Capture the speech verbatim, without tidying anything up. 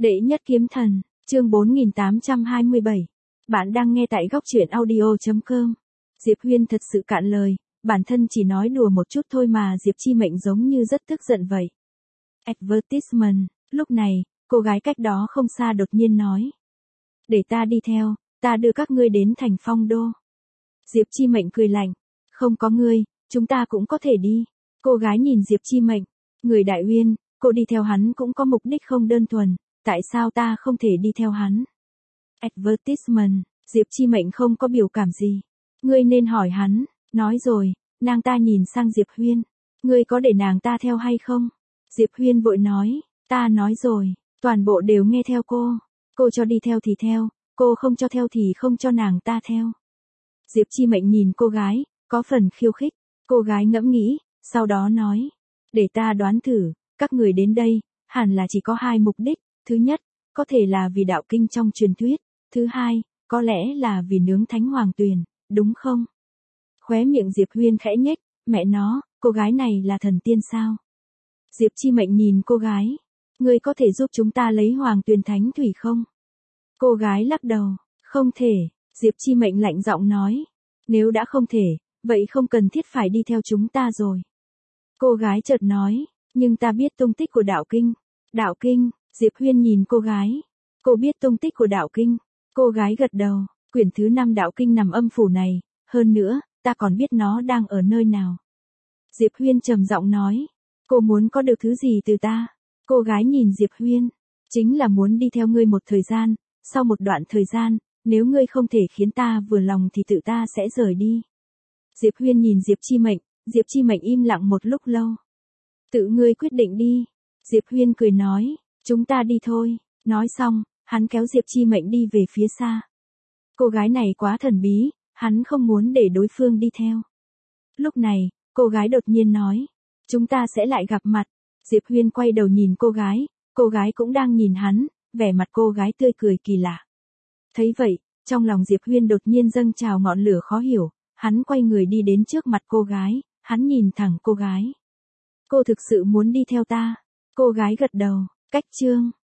Đệ nhất kiếm thần, chương bốn nghìn tám trăm hai mươi bảy. Bạn đang nghe tại góc truyện audio chấm com. Diệp Huyên thật sự cạn lời, bản thân chỉ nói đùa một chút thôi mà Diệp Chi Mệnh giống như rất tức giận vậy. Advertisement, lúc này, cô gái cách đó không xa đột nhiên nói. Để ta đi theo, ta đưa các ngươi đến thành Phong Đô. Diệp Chi Mệnh cười lạnh, không có ngươi, chúng ta cũng có thể đi. Cô gái nhìn Diệp Chi Mệnh, người Đại Uyên, cô đi theo hắn cũng có mục đích không đơn thuần, tại sao ta không thể đi theo hắn? Advertisement, Diệp Chi Mệnh không có biểu cảm gì. Ngươi nên hỏi hắn, nói rồi, nàng ta nhìn sang Diệp Huyên. Ngươi có để nàng ta theo hay không? Diệp Huyên vội nói, ta nói rồi, toàn bộ đều nghe theo cô. Cô cho đi theo thì theo, cô không cho theo thì không cho nàng ta theo. Diệp Chi Mệnh nhìn cô gái, có phần khiêu khích. Cô gái ngẫm nghĩ, sau đó nói, để ta đoán thử, các người đến đây, hẳn là chỉ có hai mục đích. Thứ nhất, có thể là vì đạo kinh trong truyền thuyết. Thứ hai, có lẽ là vì nướng thánh hoàng tuyền, đúng không? Khóe miệng Diệp Huyên khẽ nhếch, mẹ nó, cô gái này là thần tiên sao? Diệp Chi Mệnh nhìn cô gái, ngươi có thể giúp chúng ta lấy hoàng tuyền thánh thủy không? Cô gái lắc đầu, không thể. Diệp Chi Mệnh lạnh giọng nói, nếu đã không thể, vậy không cần thiết phải đi theo chúng ta rồi. Cô gái chợt nói, nhưng ta biết tung tích của đạo kinh. Đạo kinh, Diệp Huyên nhìn cô gái. Cô biết tung tích của đạo kinh. Cô gái gật đầu, quyển thứ năm đạo kinh nằm âm phủ này, hơn nữa, ta còn biết nó đang ở nơi nào. Diệp Huyên trầm giọng nói, cô muốn có được thứ gì từ ta? Cô gái nhìn Diệp Huyên, chính là muốn đi theo ngươi một thời gian, sau một đoạn thời gian, nếu ngươi không thể khiến ta vừa lòng thì tự ta sẽ rời đi. Diệp Huyên nhìn Diệp Chi Mệnh, Diệp Chi Mệnh im lặng một lúc lâu. Tự ngươi quyết định đi. Diệp Huyên cười nói, chúng ta đi thôi. Nói xong, hắn kéo Diệp Chi Mệnh đi về phía xa. Cô gái này quá thần bí, hắn không muốn để đối phương đi theo. Lúc này, cô gái đột nhiên nói, chúng ta sẽ lại gặp mặt. Diệp Huyên quay đầu nhìn cô gái, cô gái cũng đang nhìn hắn, vẻ mặt cô gái tươi cười kỳ lạ. Thấy vậy, trong lòng Diệp Huyên đột nhiên dâng trào ngọn lửa khó hiểu, hắn quay người đi đến trước mặt cô gái, hắn nhìn thẳng cô gái. Cô thực sự muốn đi theo ta? Cô gái gật đầu, cách chương.